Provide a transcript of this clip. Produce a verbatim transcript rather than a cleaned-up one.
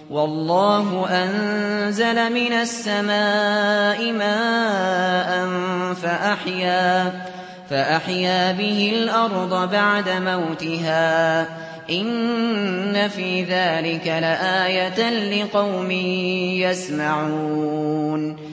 والله أنزل من السماء ماء فأحيا, فأحيا به الأرض بعد موتها إن في ذلك لآية لقوم يسمعون